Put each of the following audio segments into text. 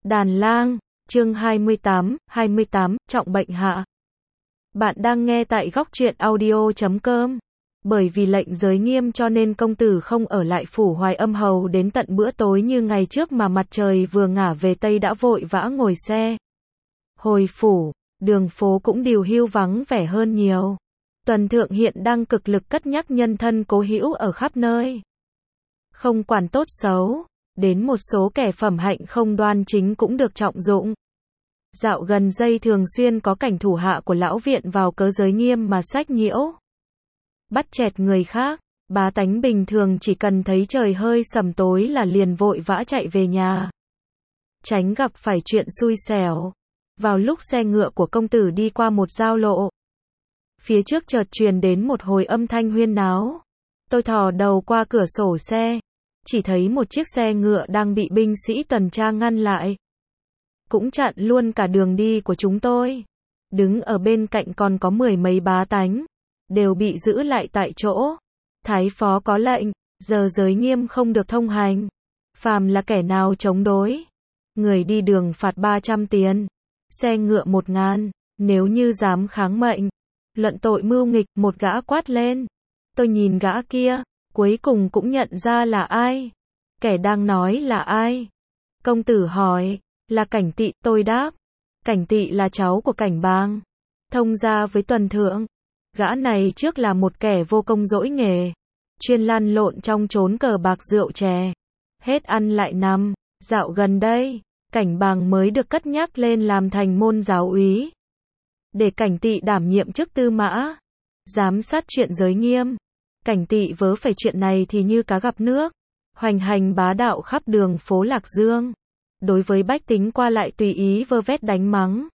Đàn lang, chương 28, trọng bệnh hạ. Bạn đang nghe tại góc truyện audio.com. Bởi vì lệnh giới nghiêm cho nên công tử không ở lại phủ Hoài Âm Hầu đến tận bữa tối như ngày trước mà mặt trời vừa ngả về Tây đã vội vã ngồi xe. Hồi phủ, đường phố cũng điều hưu vắng vẻ hơn nhiều. Tuần thượng hiện đang cực lực cất nhắc nhân thân cố hữu ở khắp nơi. Không quản tốt xấu, đến một số kẻ phẩm hạnh không đoan chính cũng được trọng dụng. Dạo gần đây thường xuyên có cảnh thủ hạ của lão viện vào cớ giới nghiêm mà sách nhiễu. Bắt chẹt người khác, bá tánh bình thường chỉ cần thấy trời hơi sầm tối là liền vội vã chạy về nhà. Tránh gặp phải chuyện xui xẻo. Vào lúc xe ngựa của công tử đi qua một giao lộ, phía trước chợt truyền đến một hồi âm thanh huyên náo. Tôi thò đầu qua cửa sổ xe, chỉ thấy một chiếc xe ngựa đang bị binh sĩ tuần tra ngăn lại. Cũng chặn luôn cả đường đi của chúng tôi. Đứng ở bên cạnh còn có 10 mấy bá tánh, đều bị giữ lại tại chỗ. Thái phó có lệnh, giờ giới nghiêm không được thông hành. Phàm là kẻ nào chống đối, người đi đường phạt 300 tiền, xe ngựa 1.000, nếu như dám kháng mệnh, luận tội mưu nghịch. Một gã quát lên. Tôi nhìn gã kia, cuối cùng cũng nhận ra là ai. Kẻ đang nói là ai? Công tử hỏi. Là Cảnh Tị, tôi đáp. Cảnh Tị là cháu của Cảnh Bàng, thông gia với Tuần Thượng. Gã này trước là một kẻ vô công dỗi nghề, chuyên lăn lộn trong chốn cờ bạc rượu chè, hết ăn lại nằm. Dạo gần đây, Cảnh Bàng mới được cất nhắc lên làm thành môn giáo úy, để Cảnh Tị đảm nhiệm chức tư mã, giám sát chuyện giới nghiêm. Cảnh Tị vớ phải chuyện này thì như cá gặp nước, hoành hành bá đạo khắp đường phố Lạc Dương. Đối với bách tính qua lại tùy ý vơ vét đánh mắng.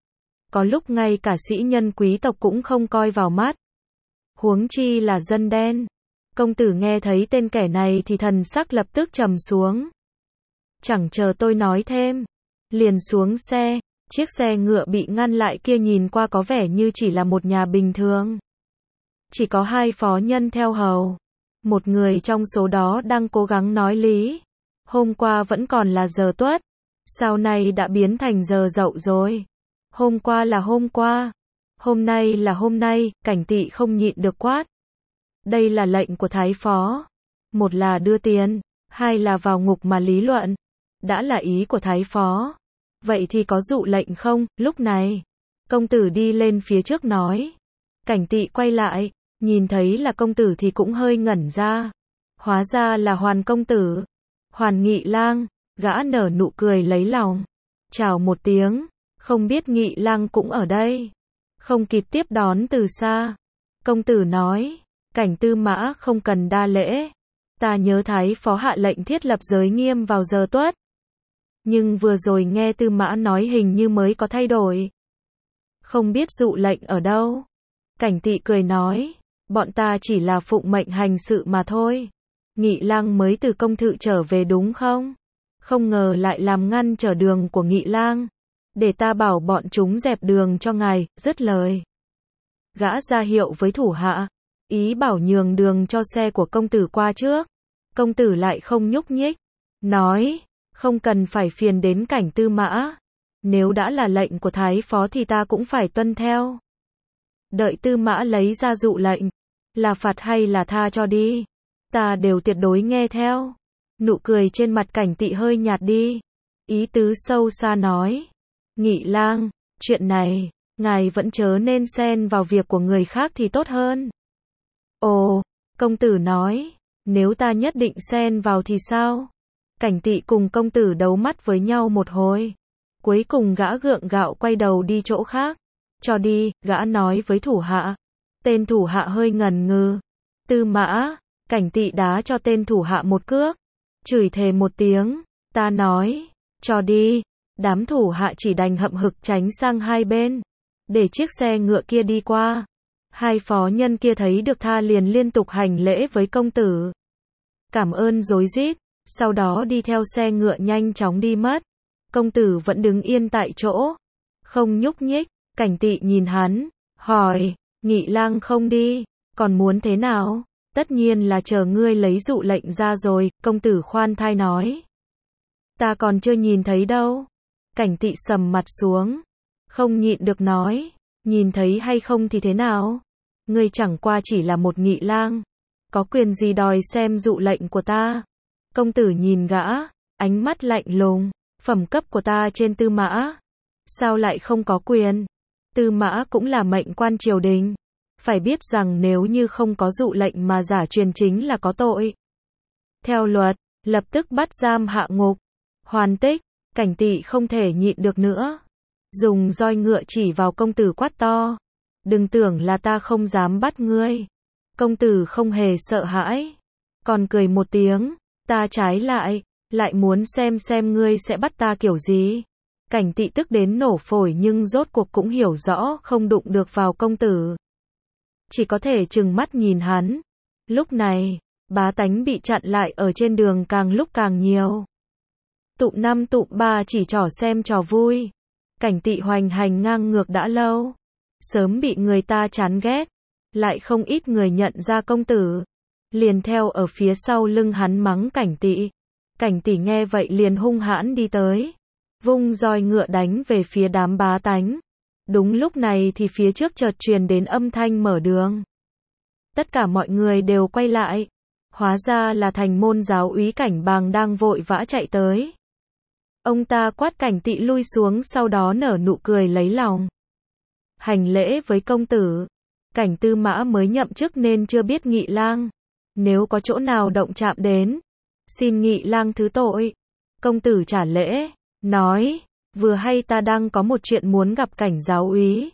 Có lúc ngay cả sĩ nhân quý tộc cũng không coi vào mắt. Huống chi là dân đen. Công tử nghe thấy tên kẻ này thì thần sắc lập tức trầm xuống. Chẳng chờ tôi nói thêm, liền xuống xe. Chiếc xe ngựa bị ngăn lại kia nhìn qua có vẻ như chỉ là một nhà bình thường. Chỉ có 2 phó nhân theo hầu. Một người trong số đó đang cố gắng nói lý. Hôm qua vẫn còn là giờ tuất, sau này đã biến thành giờ dậu rồi. Hôm qua là hôm qua, hôm nay là hôm nay. Cảnh Tị không nhịn được quát. Đây là lệnh của Thái phó. Một là đưa tiền, hai là vào ngục mà lý luận. Đã là ý của Thái phó, vậy thì có dụ lệnh không? Lúc này, công tử đi lên phía trước nói. Cảnh Tị quay lại, nhìn thấy là công tử thì cũng hơi ngẩn ra. Hóa ra là Hoàn công tử. Hoàn Nghị Lang. Gã nở nụ cười lấy lòng, chào một tiếng, không biết Nghị Lang cũng ở đây. Không kịp tiếp đón từ xa, công tử nói. Cảnh tư mã không cần đa lễ. Ta nhớ Thái phó hạ lệnh thiết lập giới nghiêm vào giờ tuất, nhưng vừa rồi nghe tư mã nói hình như mới có thay đổi. Không biết dụ lệnh ở đâu. Cảnh Tị cười nói. Bọn ta chỉ là phụng mệnh hành sự mà thôi. Nghị Lang mới từ công thự trở về đúng không? Không ngờ lại làm ngăn trở đường của Nghị Lang. Để ta bảo bọn chúng dẹp đường cho ngài. Dứt lời, gã ra hiệu với thủ hạ, ý bảo nhường đường cho xe của công tử qua trước. Công tử lại không nhúc nhích, nói. Không cần phải phiền đến Cảnh tư mã. Nếu đã là lệnh của Thái phó thì ta cũng phải tuân theo. Đợi tư mã lấy ra dụ lệnh, là phạt hay là tha cho đi, ta đều tuyệt đối nghe theo. Nụ cười trên mặt Cảnh Tị hơi nhạt đi, ý tứ sâu xa nói. Nghị Lang, chuyện này, ngài vẫn chớ nên xen vào việc của người khác thì tốt hơn. Ồ, công tử nói, nếu ta nhất định xen vào thì sao? Cảnh Tị cùng công tử đấu mắt với nhau một hồi. Cuối cùng gã gượng gạo quay đầu đi chỗ khác. Cho đi, gã nói với thủ hạ. Tên thủ hạ hơi ngần ngừ. Tư mã. Cảnh Tị đá cho tên thủ hạ một cước, chửi thề một tiếng. Ta nói, cho đi. Đám thủ hạ chỉ đành hậm hực tránh sang hai bên, để chiếc xe ngựa kia đi qua. 2 phó nhân kia thấy được tha liền liên tục hành lễ với công tử, cảm ơn rối rít, sau đó đi theo xe ngựa nhanh chóng đi mất. Công tử vẫn đứng yên tại chỗ, không nhúc nhích. Cảnh Tị nhìn hắn, hỏi. Nghị Lang không đi, còn muốn thế nào? Tất nhiên là chờ ngươi lấy dụ lệnh ra rồi. Công tử khoan thai nói. Ta còn chưa nhìn thấy đâu. Cảnh Tị sầm mặt xuống, không nhịn được nói, nhìn thấy hay không thì thế nào? Ngươi chẳng qua chỉ là một nghị lang, có quyền gì đòi xem dụ lệnh của ta? Công tử nhìn gã, ánh mắt lạnh lùng, phẩm cấp của ta trên Tư Mã, sao lại không có quyền? Tư Mã cũng là mệnh quan triều đình, phải biết rằng nếu như không có dụ lệnh mà giả truyền chính là có tội. Theo luật, lập tức bắt giam hạ ngục. Hoàn tích, Cảnh Tị không thể nhịn được nữa, dùng roi ngựa chỉ vào công tử quát to, đừng tưởng là ta không dám bắt ngươi. Công tử không hề sợ hãi, còn cười một tiếng, ta trái lại muốn xem ngươi sẽ bắt ta kiểu gì. Cảnh Tị tức đến nổ phổi nhưng rốt cuộc cũng hiểu rõ không đụng được vào công tử, chỉ có thể trừng mắt nhìn hắn. Lúc này, bá tánh bị chặn lại ở trên đường càng lúc càng nhiều. Tụm 5 tụm 3 chỉ trỏ xem trò vui. Cảnh Tị hoành hành ngang ngược đã lâu, sớm bị người ta chán ghét, lại không ít người nhận ra công tử, liền theo ở phía sau lưng hắn mắng Cảnh Tị. Cảnh Tị nghe vậy liền hung hãn đi tới, vung roi ngựa đánh về phía đám bá tánh. Đúng lúc này thì phía trước chợt truyền đến âm thanh mở đường. Tất cả mọi người đều quay lại, hóa ra là Thành môn giáo úy Cảnh Bàng đang vội vã chạy tới. Ông ta quát Cảnh Tị lui xuống, sau đó nở nụ cười lấy lòng, hành lễ với công tử. Cảnh Tư Mã mới nhậm chức nên chưa biết nghị lang, nếu có chỗ nào động chạm đến, xin nghị lang thứ tội. Công tử trả lễ, nói, vừa hay ta đang có một chuyện muốn gặp Cảnh giáo úy.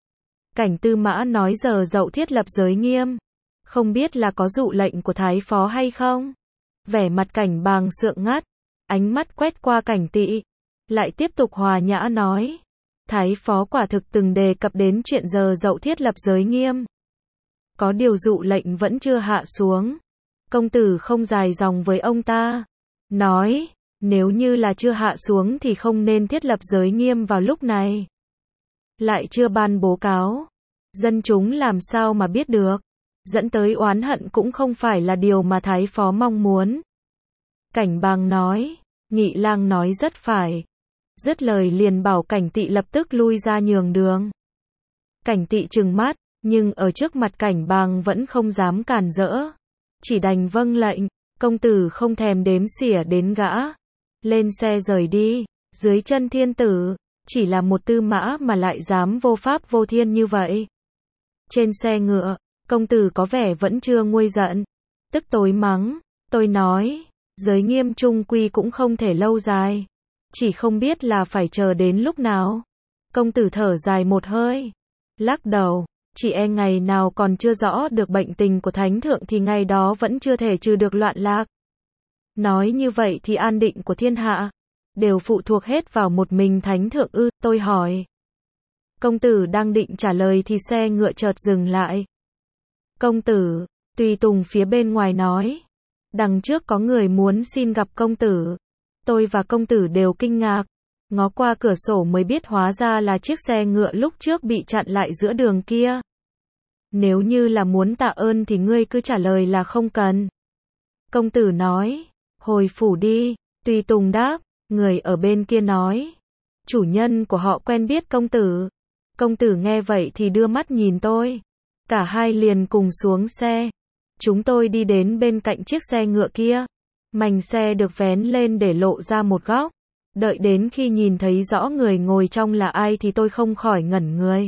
Cảnh Tư Mã nói giờ dậu thiết lập giới nghiêm, không biết là có dụ lệnh của Thái phó hay không? Vẻ mặt Cảnh Bàng sượng ngắt, ánh mắt quét qua Cảnh Tị, lại tiếp tục hòa nhã nói, Thái phó quả thực từng đề cập đến chuyện giờ dậu thiết lập giới nghiêm. Có điều dụ lệnh vẫn chưa hạ xuống. Công tử không dài dòng với ông ta, nói, nếu như là chưa hạ xuống thì không nên thiết lập giới nghiêm vào lúc này. Lại chưa ban bố cáo, dân chúng làm sao mà biết được, dẫn tới oán hận cũng không phải là điều mà Thái phó mong muốn. Cảnh Bàng nói, nghị lang nói rất phải. Dứt lời liền bảo Cảnh Tị lập tức lui ra nhường đường. Cảnh Tị trừng mắt, nhưng ở trước mặt Cảnh Bàng vẫn không dám cản rỡ, chỉ đành vâng lệnh. Công tử không thèm đếm xỉa đến gã, lên xe rời đi. Dưới chân thiên tử, chỉ là một Tư Mã mà lại dám vô pháp vô thiên như vậy. Trên xe ngựa, công tử có vẻ vẫn chưa nguôi giận, tức tối mắng, tôi nói, giới nghiêm trung quy cũng không thể lâu dài, chỉ không biết là phải chờ đến lúc nào. Công tử thở dài một hơi, lắc đầu, chỉ e ngày nào còn chưa rõ được bệnh tình của thánh thượng thì ngày đó vẫn chưa thể trừ được loạn lạc. Nói như vậy thì an định của thiên hạ đều phụ thuộc hết vào một mình thánh thượng ư? Tôi hỏi. Công tử đang định trả lời thì xe ngựa chợt dừng lại. Công tử, tùy tùng phía bên ngoài nói, đằng trước có người muốn xin gặp công tử. Tôi và công tử đều kinh ngạc, ngó qua cửa sổ mới biết hóa ra là chiếc xe ngựa lúc trước bị chặn lại giữa đường kia. Nếu như là muốn tạ ơn thì ngươi cứ trả lời là không cần. Công tử nói, hồi phủ đi. Tùy tùng đáp, người ở bên kia nói, chủ nhân của họ quen biết công tử. Công tử nghe vậy thì đưa mắt nhìn tôi. Cả hai liền cùng xuống xe. Chúng tôi đi đến bên cạnh chiếc xe ngựa kia. Mành xe được vén lên để lộ ra một góc. Đợi đến khi nhìn thấy rõ người ngồi trong là ai thì tôi không khỏi ngẩn người.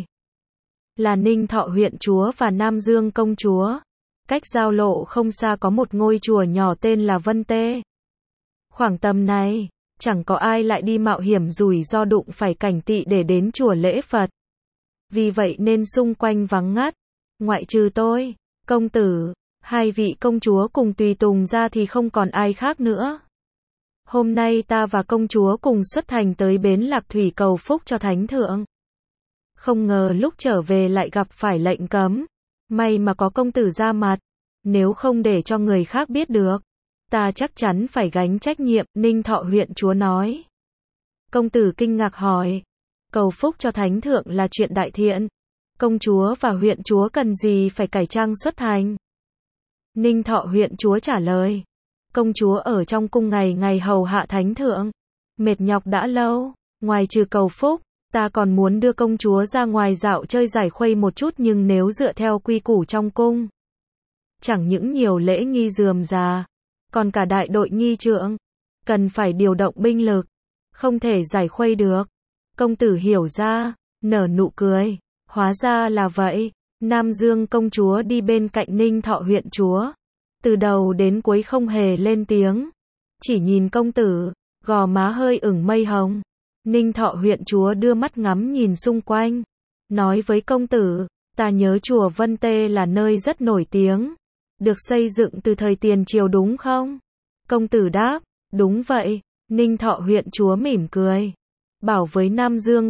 Là Ninh Thọ huyện chúa và Nam Dương công chúa. Cách giao lộ không xa có một ngôi chùa nhỏ tên là Vân Tê. Khoảng tầm này, chẳng có ai lại đi mạo hiểm rủi ro đụng phải Cảnh Tị để đến chùa lễ Phật. Vì vậy nên xung quanh vắng ngắt, ngoại trừ tôi, công tử, hai vị công chúa cùng tùy tùng ra thì không còn ai khác nữa. Hôm nay ta và công chúa cùng xuất hành tới bến Lạc Thủy cầu phúc cho thánh thượng. Không ngờ lúc trở về lại gặp phải lệnh cấm. May mà có công tử ra mặt, nếu không để cho người khác biết được, ta chắc chắn phải gánh trách nhiệm. Ninh Thọ huyện chúa nói. Công tử kinh ngạc hỏi, cầu phúc cho thánh thượng là chuyện đại thiện, công chúa và huyện chúa cần gì phải cải trang xuất hành? Ninh Thọ huyện chúa trả lời, công chúa ở trong cung ngày ngày hầu hạ thánh thượng, mệt nhọc đã lâu, Ngoài trừ cầu phúc, ta còn muốn đưa công chúa ra ngoài dạo chơi giải khuây một chút, nhưng nếu dựa theo quy củ trong cung, chẳng những nhiều lễ nghi rườm rà, còn cả đại đội nghi trượng, cần phải điều động binh lực, không thể giải khuây được. Công tử hiểu ra, nở nụ cười, hóa ra là vậy. Nam Dương công chúa đi bên cạnh Ninh Thọ huyện chúa, từ đầu đến cuối không hề lên tiếng, chỉ nhìn công tử, gò má hơi ửng mây hồng. Ninh Thọ huyện chúa đưa mắt ngắm nhìn xung quanh, nói với công tử, ta nhớ chùa Vân Tê là nơi rất nổi tiếng, được xây dựng từ thời tiền triều đúng không? Công tử đáp, đúng vậy. Ninh Thọ huyện chúa mỉm cười, bảo với Nam Dương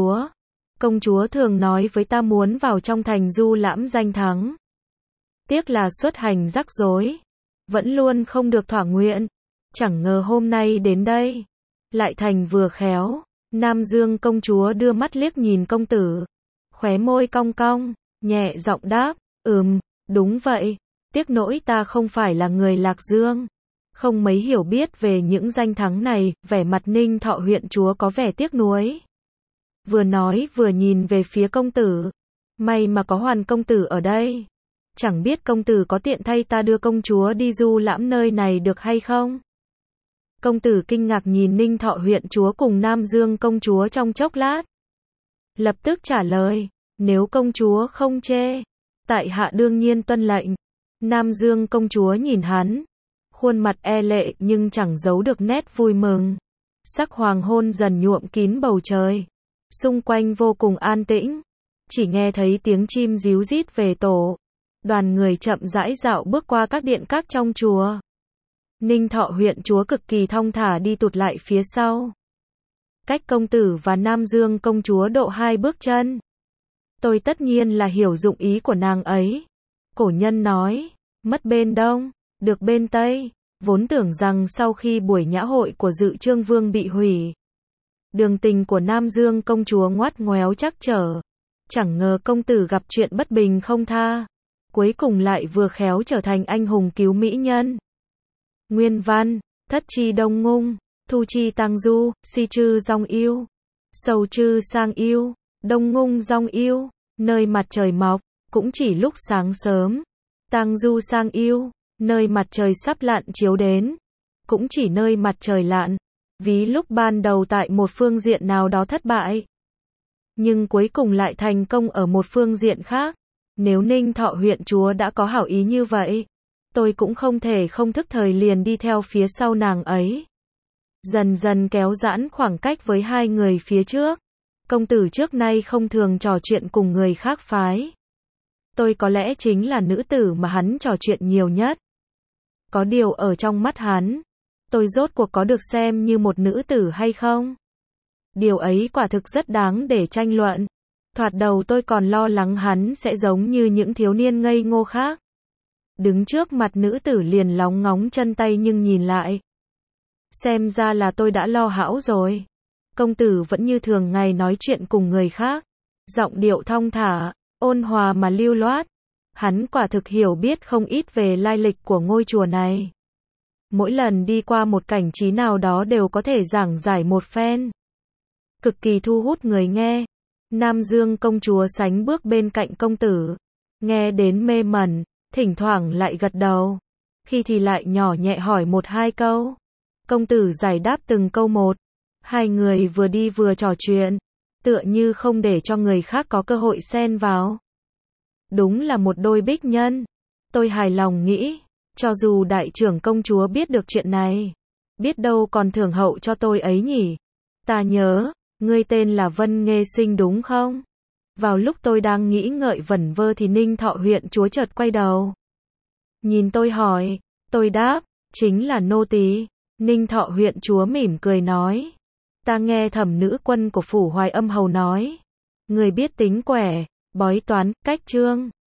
công chúa thường nói với ta muốn vào trong thành du lãm danh thắng. Tiếc là xuất hành rắc rối, vẫn luôn không được thỏa nguyện, chẳng ngờ hôm nay đến đây, lại thành vừa khéo. Nam Dương công chúa đưa mắt liếc nhìn công tử, khóe môi cong cong, nhẹ giọng đáp, đúng vậy, tiếc nỗi ta không phải là người Lạc Dương, không mấy hiểu biết về những danh thắng này. Vẻ mặt Ninh Thọ huyện chúa có vẻ tiếc nuối, vừa nói vừa nhìn về phía công tử, may mà có Hoàn công tử ở đây, chẳng biết công tử có tiện thay ta đưa công chúa đi du lãm nơi này được hay không? Công tử kinh ngạc nhìn Ninh Thọ huyện chúa cùng Nam Dương công chúa trong chốc lát, lập tức trả lời, nếu công chúa không chê, tại hạ đương nhiên tuân lệnh. Nam Dương công chúa nhìn hắn, khuôn mặt e lệ nhưng chẳng giấu được nét vui mừng. Sắc hoàng hôn dần nhuộm kín bầu trời, xung quanh vô cùng an tĩnh, chỉ nghe thấy tiếng chim ríu rít về tổ. Đoàn người chậm rãi dạo bước qua các điện các trong chùa. Ninh Thọ huyện chúa cực kỳ thong thả đi tụt lại phía sau, cách công tử và Nam Dương công chúa độ 2 bước chân. Tôi tất nhiên là hiểu dụng ý của nàng ấy. Cổ nhân nói, mất bên đông, được bên tây. Vốn tưởng rằng sau khi buổi nhã hội của Dự Trương Vương bị hủy, đường tình của Nam Dương công chúa ngoắt ngoéo trắc trở, chẳng ngờ công tử gặp chuyện bất bình không tha, cuối cùng lại vừa khéo trở thành anh hùng cứu mỹ nhân. Nguyên văn, thất chi đông ngung, thu chi tăng du, si chư dong yêu, sầu chư sang yêu, đông ngung dong yêu, nơi mặt trời mọc, cũng chỉ lúc sáng sớm, tăng du sang yêu, nơi mặt trời sắp lặn chiếu đến, cũng chỉ nơi mặt trời lặn, ví lúc ban đầu tại một phương diện nào đó thất bại, nhưng cuối cùng lại thành công ở một phương diện khác. Nếu Ninh Thọ huyện chúa đã có hảo ý như vậy, tôi cũng không thể không thức thời liền đi theo phía sau nàng ấy, dần dần kéo giãn khoảng cách với hai người phía trước. Công tử trước nay không thường trò chuyện cùng người khác phái, tôi có lẽ chính là nữ tử mà hắn trò chuyện nhiều nhất. Có điều ở trong mắt hắn, tôi rốt cuộc có được xem như một nữ tử hay không? Điều ấy quả thực rất đáng để tranh luận. Thoạt đầu tôi còn lo lắng hắn sẽ giống như những thiếu niên ngây ngô khác, đứng trước mặt nữ tử liền lóng ngóng chân tay, nhưng nhìn lại, xem ra là tôi đã lo hão rồi. Công tử vẫn như thường ngày nói chuyện cùng người khác, giọng điệu thong thả, ôn hòa mà lưu loát. Hắn quả thực hiểu biết không ít về lai lịch của ngôi chùa này. Mỗi lần đi qua một cảnh trí nào đó đều có thể giảng giải một phen, cực kỳ thu hút người nghe. Nam Dương công chúa sánh bước bên cạnh công tử, nghe đến mê mẩn, thỉnh thoảng lại gật đầu, khi thì lại nhỏ nhẹ hỏi một hai câu. Công tử giải đáp từng câu một, hai người vừa đi vừa trò chuyện, tựa như không để cho người khác có cơ hội xen vào. Đúng là một đôi bích nhân. Tôi hài lòng nghĩ, cho dù đại trưởng công chúa biết được chuyện này, biết đâu còn thưởng hậu cho tôi ấy nhỉ. Ta nhớ, ngươi tên là Vân Nghê Sinh đúng không? Vào lúc tôi đang nghĩ ngợi vẩn vơ thì Ninh Thọ huyện chúa chợt quay đầu, nhìn tôi hỏi. Tôi đáp, chính là nô tỳ. Ninh Thọ huyện chúa mỉm cười nói, ta nghe Thẩm nữ quân của phủ Hoài Âm Hầu nói, người biết tính quẻ, bói toán, cách chương.